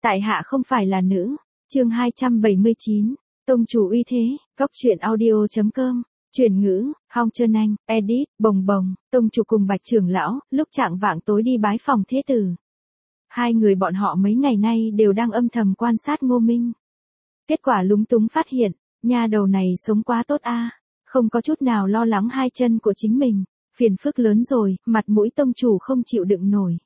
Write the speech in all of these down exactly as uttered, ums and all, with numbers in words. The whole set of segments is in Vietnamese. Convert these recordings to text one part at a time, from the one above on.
Tại hạ không phải là nữ. Chương hai trăm bảy mươi chín. Tông chủ uy thế. Góc truyện audio chấm com. Chuyển ngữ, Hong Trân Anh, edit, bồng bồng, tông chủ cùng Bạch trưởng lão, lúc trạng vạng tối đi bái phòng thế tử. Hai người bọn họ mấy ngày nay đều đang âm thầm quan sát Ngô Minh. Kết quả lúng túng phát hiện, nha đầu này sống quá tốt a, không có chút nào lo lắng hai chân của chính mình, phiền phức lớn rồi, mặt mũi tông chủ không chịu đựng nổi.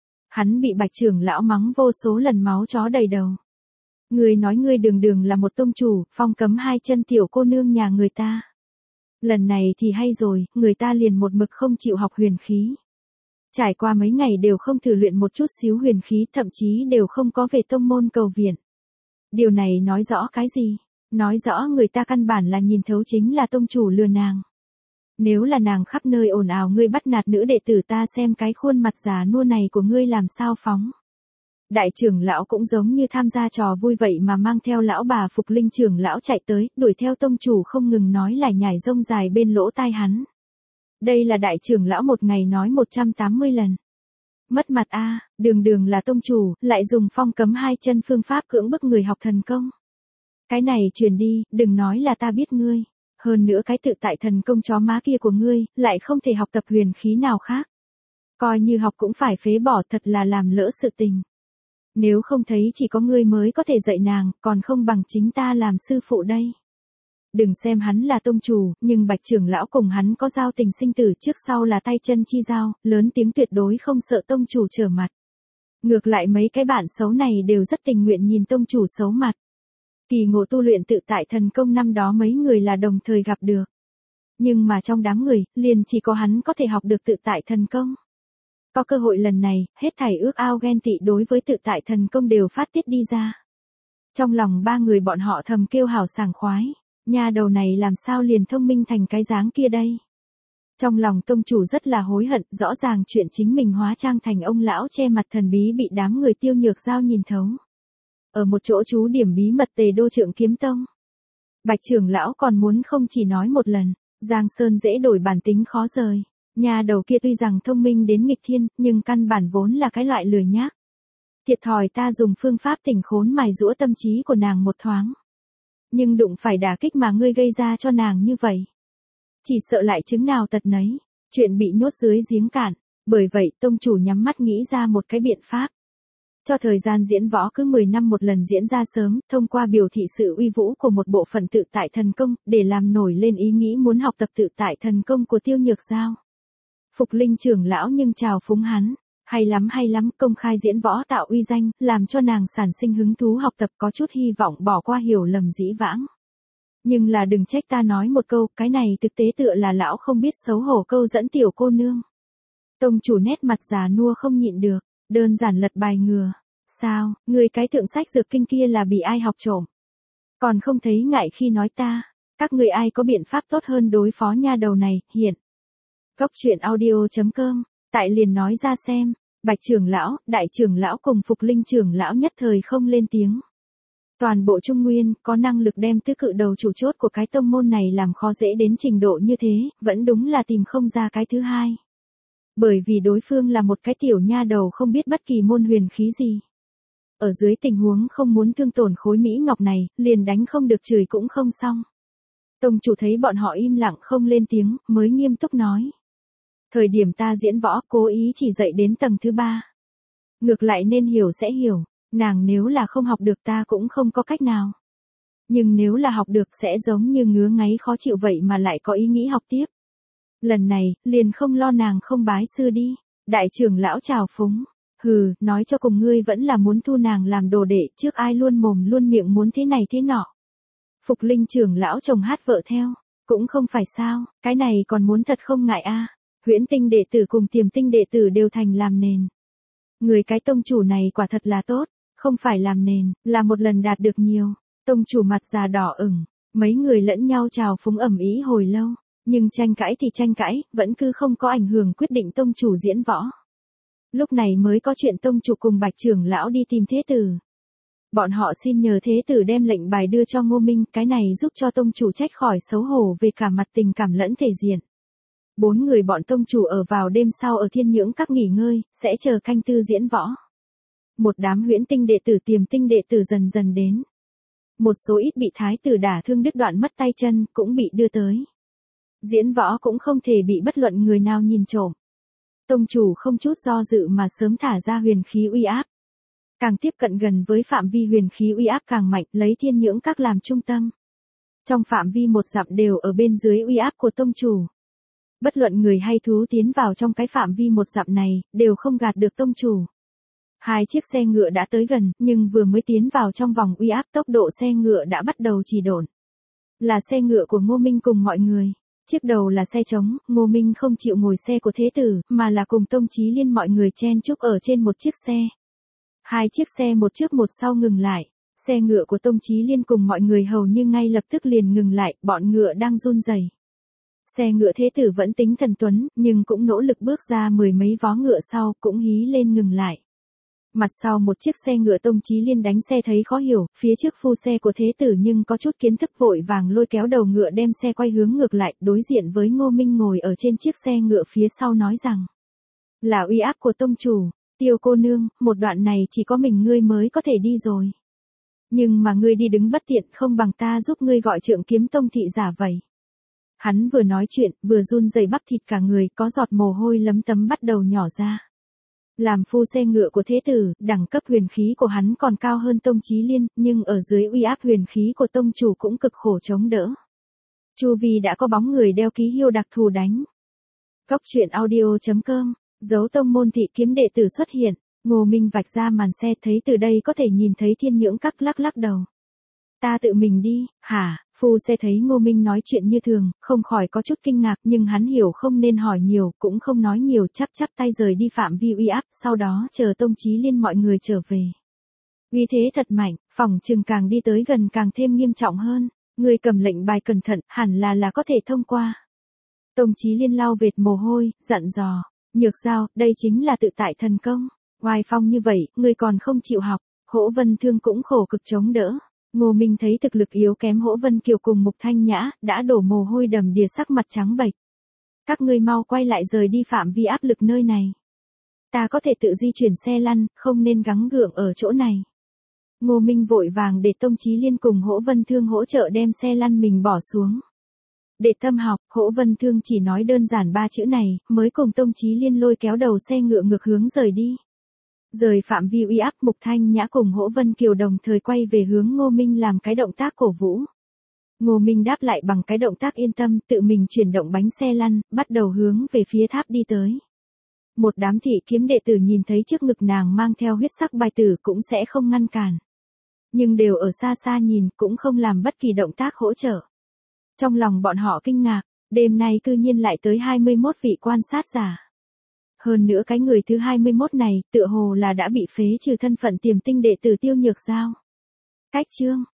Hắn bị Bạch trưởng lão mắng vô số lần máu chó đầy đầu. Người nói ngươi đường đường là một tông chủ, phong cấm hai chân tiểu cô nương nhà người ta. Lần này thì hay rồi, người ta liền một mực không chịu học huyền khí. Trải qua mấy ngày đều không thử luyện một chút xíu huyền khí, thậm chí đều không có về tông môn cầu viện. Điều này nói rõ cái gì? Nói rõ người ta căn bản là nhìn thấu chính là tông chủ lừa nàng. Nếu là nàng khắp nơi ồn ào ngươi bắt nạt nữ đệ tử ta xem cái khuôn mặt già nua này của ngươi làm sao phóng. Đại trưởng lão cũng giống như tham gia trò vui vậy mà mang theo lão bà Phục Linh trưởng lão chạy tới, đuổi theo tông chủ không ngừng nói lải nhải rông dài bên lỗ tai hắn. Đây là đại trưởng lão một ngày nói một trăm tám mươi lần. Mất mặt a, à, đường đường là tông chủ, lại dùng phong cấm hai chân phương pháp cưỡng bức người học thần công. Cái này truyền đi, đừng nói là ta biết ngươi. Hơn nữa cái tự tại thần công chó má kia của ngươi, lại không thể học tập huyền khí nào khác. Coi như học cũng phải phế bỏ, thật là làm lỡ sự tình. Nếu không thấy chỉ có ngươi mới có thể dạy nàng, còn không bằng chính ta làm sư phụ đây. Đừng xem hắn là tông chủ, nhưng Bạch trưởng lão cùng hắn có giao tình sinh tử, trước sau là tay chân chi giao, lớn tiếng tuyệt đối không sợ tông chủ trở mặt. Ngược lại mấy cái bạn xấu này đều rất tình nguyện nhìn tông chủ xấu mặt. Kỳ ngộ tu luyện tự tại thần công năm đó mấy người là đồng thời gặp được. Nhưng mà trong đám người, liền chỉ có hắn có thể học được tự tại thần công. Có cơ hội lần này, hết thảy ước ao ghen tị đối với tự tại thần công đều phát tiết đi ra. Trong lòng ba người bọn họ thầm kêu hào sảng khoái, nha đầu này làm sao liền thông minh thành cái dáng kia đây. Trong lòng tông chủ rất là hối hận, rõ ràng chuyện chính mình hóa trang thành ông lão che mặt thần bí bị đám người Tiêu Nhược Giao nhìn thấu. Ở một chỗ trú điểm bí mật Tề Đô Trượng Kiếm Tông. Bạch trưởng lão còn muốn không chỉ nói một lần, Giang Sơn dễ đổi bản tính khó rời. Nhà đầu kia tuy rằng thông minh đến nghịch thiên, nhưng căn bản vốn là cái loại lười nhác. Thiệt thòi ta dùng phương pháp tỉnh khốn mài giũa tâm trí của nàng một thoáng. Nhưng đụng phải đả kích mà ngươi gây ra cho nàng như vậy. Chỉ sợ lại chứng nào tật nấy, chuyện bị nhốt dưới giếng cạn. Bởi vậy tông chủ nhắm mắt nghĩ ra một cái biện pháp. Cho thời gian diễn võ cứ mười năm một lần diễn ra sớm, thông qua biểu thị sự uy vũ của một bộ phận tự tại thần công, để làm nổi lên ý nghĩ muốn học tập tự tại thần công của Tiêu Nhược Giao. Phục Linh trưởng lão nhưng chào phúng hắn, hay lắm hay lắm, công khai diễn võ tạo uy danh, làm cho nàng sản sinh hứng thú học tập, có chút hy vọng bỏ qua hiểu lầm dĩ vãng. Nhưng là đừng trách ta nói một câu, cái này thực tế tựa là lão không biết xấu hổ câu dẫn tiểu cô nương. Tông chủ nét mặt già nua không nhịn được, đơn giản lật bài ngừa. Sao, người cái thượng sách dược kinh kia là bị ai học trộm? Còn không thấy ngại khi nói ta, các người ai có biện pháp tốt hơn đối phó nha đầu này, hiện. Góc truyện audio chấm com, tại liền nói ra xem. Bạch trưởng lão, đại trưởng lão cùng Phục Linh trưởng lão nhất thời không lên tiếng. Toàn bộ Trung Nguyên, có năng lực đem tứ cự đầu chủ chốt của cái tông môn này làm khó dễ đến trình độ như thế, vẫn đúng là tìm không ra cái thứ hai. Bởi vì đối phương là một cái tiểu nha đầu không biết bất kỳ môn huyền khí gì. Ở dưới tình huống không muốn thương tổn khối mỹ ngọc này, liền đánh không được chửi cũng không xong. Tông chủ thấy bọn họ im lặng không lên tiếng, mới nghiêm túc nói. Thời điểm ta diễn võ cố ý chỉ dạy đến tầng thứ ba. Ngược lại nên hiểu sẽ hiểu, nàng nếu là không học được ta cũng không có cách nào. Nhưng nếu là học được sẽ giống như ngứa ngáy khó chịu vậy mà lại có ý nghĩ học tiếp. Lần này, liền không lo nàng không bái sư đi. Đại trưởng lão chào phúng. Hừ, nói cho cùng ngươi vẫn là muốn thu nàng làm đồ đệ, trước ai luôn mồm luôn miệng muốn thế này thế nọ. Phục Linh trưởng lão chồng hát vợ theo. Cũng không phải sao, cái này còn muốn thật không ngại a. Huyễn tinh đệ tử cùng Tiềm tinh đệ tử đều thành làm nền. Người cái tông chủ này quả thật là tốt, không phải làm nền, là một lần đạt được nhiều. Tông chủ mặt già đỏ ửng, mấy người lẫn nhau chào phúng ầm ĩ hồi lâu, nhưng tranh cãi thì tranh cãi, vẫn cứ không có ảnh hưởng quyết định tông chủ diễn võ. Lúc này mới có chuyện tông chủ cùng Bạch trưởng lão đi tìm thế tử. Bọn họ xin nhờ thế tử đem lệnh bài đưa cho Ngô Minh, cái này giúp cho tông chủ trách khỏi xấu hổ về cả mặt tình cảm lẫn thể diện. Bốn người bọn tông chủ ở vào đêm sau ở Thiên Nhưỡng Các nghỉ ngơi, sẽ chờ canh tư diễn võ. Một đám huyễn tinh đệ tử tiềm tinh đệ tử dần dần đến. Một số ít bị thái tử đả thương đứt đoạn mất tay chân cũng bị đưa tới. Diễn võ cũng không thể bị bất luận người nào nhìn trộm. Tông chủ không chút do dự mà sớm thả ra huyền khí uy áp. Càng tiếp cận gần với phạm vi huyền khí uy áp càng mạnh, lấy thiên nhưỡng các làm trung tâm. Trong phạm vi một dặm đều ở bên dưới uy áp của tông chủ. Bất luận người hay thú tiến vào trong cái phạm vi một dặm này, đều không gạt được tông chủ. Hai chiếc xe ngựa đã tới gần, nhưng vừa mới tiến vào trong vòng uy áp tốc độ xe ngựa đã bắt đầu trì độn. Là xe ngựa của Ngô Minh cùng mọi người. Chiếc đầu là xe trống, Ngô Minh không chịu ngồi xe của thế tử, mà là cùng Tông Chí Liên mọi người chen chúc ở trên một chiếc xe. Hai chiếc xe một trước một sau ngừng lại. Xe ngựa của Tông Chí Liên cùng mọi người hầu như ngay lập tức liền ngừng lại, bọn ngựa đang run rẩy. Xe ngựa thế tử vẫn tính thần tuấn, nhưng cũng nỗ lực bước ra mười mấy vó ngựa sau, cũng hí lên ngừng lại. Mặt sau một chiếc xe ngựa Tông Chí Liên đánh xe thấy khó hiểu, phía trước phu xe của thế tử nhưng có chút kiến thức vội vàng lôi kéo đầu ngựa đem xe quay hướng ngược lại, đối diện với Ngô Minh ngồi ở trên chiếc xe ngựa phía sau nói rằng. Là uy áp của tông chủ, Tiêu cô nương, một đoạn này chỉ có mình ngươi mới có thể đi rồi. Nhưng mà ngươi đi đứng bất tiện không bằng ta giúp ngươi gọi Trượng Kiếm Tông thị giả vậy. Hắn vừa nói chuyện, vừa run rẩy bắp thịt cả người, có giọt mồ hôi lấm tấm bắt đầu nhỏ ra. Làm phu xe ngựa của thế tử, đẳng cấp huyền khí của hắn còn cao hơn Tông Chí Liên, nhưng ở dưới uy áp huyền khí của tông chủ cũng cực khổ chống đỡ. Chu vi đã có bóng người đeo ký hiệu đặc thù đánh. Góc truyện audio chấm com, dấu tông môn thị kiếm đệ tử xuất hiện, Ngô Minh vạch ra màn xe thấy từ đây có thể nhìn thấy thiên nhưỡng các lắc lắc đầu. Ta tự mình đi, hả? Phu xe thấy Ngô Minh nói chuyện như thường, không khỏi có chút kinh ngạc nhưng hắn hiểu không nên hỏi nhiều, cũng không nói nhiều, chắp chắp tay rời đi phạm vi uy áp, sau đó chờ Tông Chí Liên mọi người trở về. Uy thế thật mạnh, phỏng chừng càng đi tới gần càng thêm nghiêm trọng hơn, người cầm lệnh bài cẩn thận, hẳn là là có thể thông qua. Tông Chí Liên lau vệt mồ hôi, dặn dò, Nhược Giao, đây chính là tự tại thần công, oai phong như vậy, người còn không chịu học, Hỗ Vân Thương cũng khổ cực chống đỡ. Ngô Minh thấy thực lực yếu kém Hỗ Vân Kiều cùng Mục Thanh Nhã, đã đổ mồ hôi đầm đìa sắc mặt trắng bệch. Các ngươi mau quay lại rời đi phạm vi áp lực nơi này. Ta có thể tự di chuyển xe lăn, không nên gắng gượng ở chỗ này. Ngô Minh vội vàng để Tông Chí Liên cùng Hỗ Vân Thương hỗ trợ đem xe lăn mình bỏ xuống. Để tâm học, Hỗ Vân Thương chỉ nói đơn giản ba chữ này, mới cùng Tông Chí Liên lôi kéo đầu xe ngựa ngược hướng rời đi. Rời phạm vi uy áp, Mục Thanh Nhã cùng Hỗ Vân Kiều đồng thời quay về hướng Ngô Minh làm cái động tác cổ vũ. Ngô Minh đáp lại bằng cái động tác yên tâm, tự mình chuyển động bánh xe lăn, bắt đầu hướng về phía tháp đi tới. Một đám thị kiếm đệ tử nhìn thấy trước ngực nàng mang theo huyết sắc bài tử cũng sẽ không ngăn cản. Nhưng đều ở xa xa nhìn, cũng không làm bất kỳ động tác hỗ trợ. Trong lòng bọn họ kinh ngạc, đêm nay cư nhiên lại tới hai mươi mốt vị quan sát giả. Hơn nữa cái người thứ hai mươi mốt này, tựa hồ là đã bị phế trừ thân phận tiềm tinh đệ tử Tiêu Nhược Giao. Cách chương